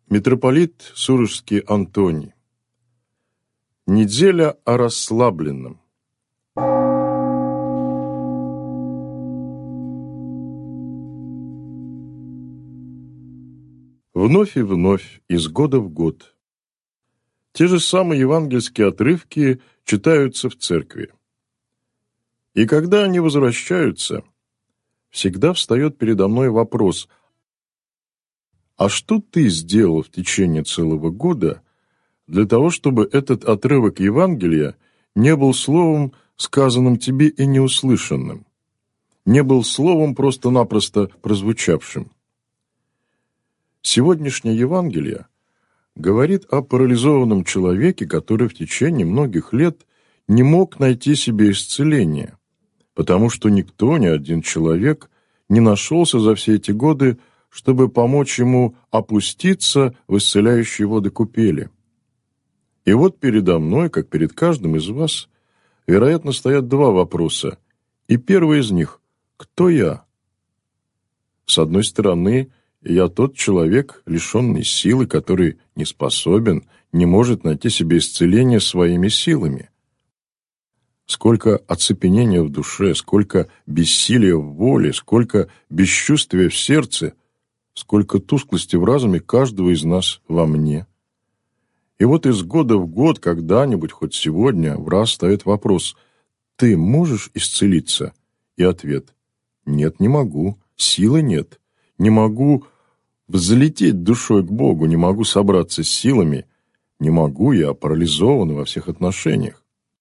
Митрополит Сурожский Антоний. Неделя о расслабленном. Вновь и вновь, из года в год. Те же самые евангельские отрывки читаются в церкви. И когда они возвращаются, всегда встает передо мной вопрос: а что ты сделал в течение целого года для того, чтобы этот отрывок Евангелия не был словом, сказанным тебе и неуслышанным, не был словом, просто-напросто прозвучавшим? Сегодняшнее Евангелие говорит о парализованном человеке, который в течение многих лет не мог найти себе исцеления, потому что никто, ни один человек не нашелся за все эти годы, чтобы помочь ему опуститься в исцеляющие воды купели. И вот передо мной, как перед каждым из вас, вероятно, стоят два вопроса. И первый из них – кто я? С одной стороны, я тот человек, лишенный силы, который не способен, не может найти себе исцеление своими силами. Сколько оцепенения в душе, сколько бессилия в воле, сколько бесчувствия в сердце, сколько тусклости в разуме каждого из нас во мне. И вот из года в год, когда-нибудь, хоть сегодня, в раз встает вопрос: ты можешь исцелиться? И ответ: нет, не могу, силы нет, не могу взлететь душой к Богу, не могу собраться с силами, не могу, я парализован во всех отношениях.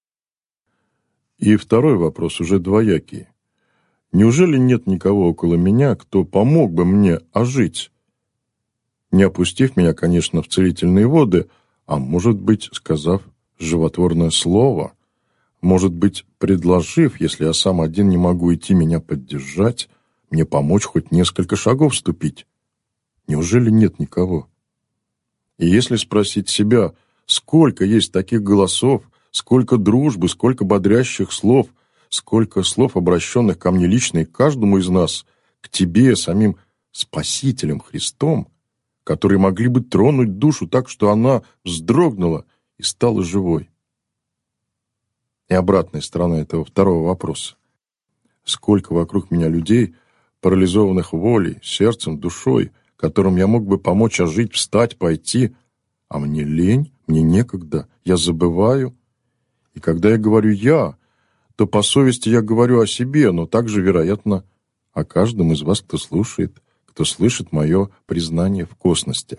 И второй вопрос уже двоякий. Неужели нет никого около меня, кто помог бы мне ожить? Не опустив меня, конечно, в целительные воды, а может быть, сказав животворное слово, может быть, предложив, если я сам один не могу идти, меня поддержать, мне помочь хоть несколько шагов ступить. Неужели нет никого? И если спросить себя, сколько есть таких голосов, сколько дружбы, сколько бодрящих слов, сколько слов, обращенных ко мне лично и к каждому из нас, к тебе, самим Спасителем Христом, которые могли бы тронуть душу так, что она вздрогнула и стала живой. И обратная сторона этого второго вопроса. Сколько вокруг меня людей, парализованных волей, сердцем, душой, которым я мог бы помочь ожить, встать, пойти, а мне лень, мне некогда, я забываю. И когда я говорю «я», то по совести я говорю о себе, но также, вероятно, о каждом из вас, кто слышит мое признание в косности.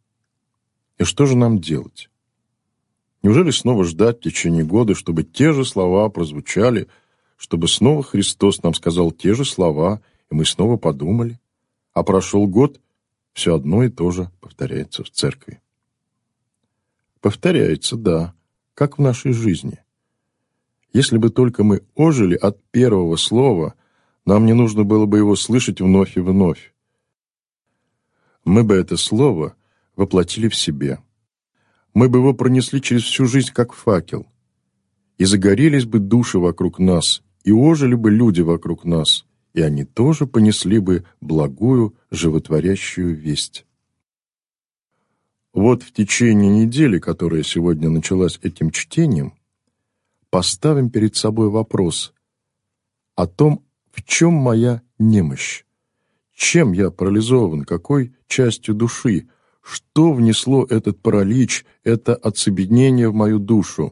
И что же нам делать? Неужели снова ждать в течение года, чтобы те же слова прозвучали, чтобы снова Христос нам сказал те же слова, и мы снова подумали, а прошел год, все одно и то же повторяется в церкви? Повторяется, да, как в нашей жизни. Если бы только мы ожили от первого слова, нам не нужно было бы его слышать вновь и вновь. Мы бы это слово воплотили в себе. Мы бы его пронесли через всю жизнь, как факел. И загорелись бы души вокруг нас, и ожили бы люди вокруг нас, и они тоже понесли бы благую, животворящую весть. Вот в течение недели, которая сегодня началась этим чтением, поставим перед собой вопрос о том, в чем моя немощь, чем я парализован, какой частью души, что внесло этот паралич, это оцепенение в мою душу.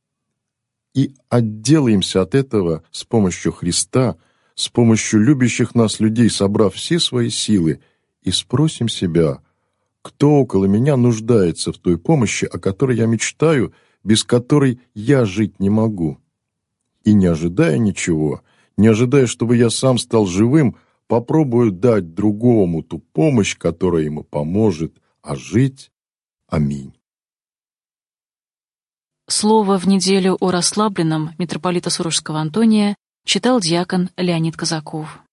И отделаемся от этого с помощью Христа, с помощью любящих нас людей, собрав все свои силы, и спросим себя, кто около меня нуждается в той помощи, о которой я мечтаю, без которой я жить не могу. И не ожидая ничего, не ожидая, чтобы я сам стал живым, попробую дать другому ту помощь, которая ему поможет ожить. Аминь. Слово в неделю о расслабленном митрополита Сурожского Антония читал диакон Леонид Казаков.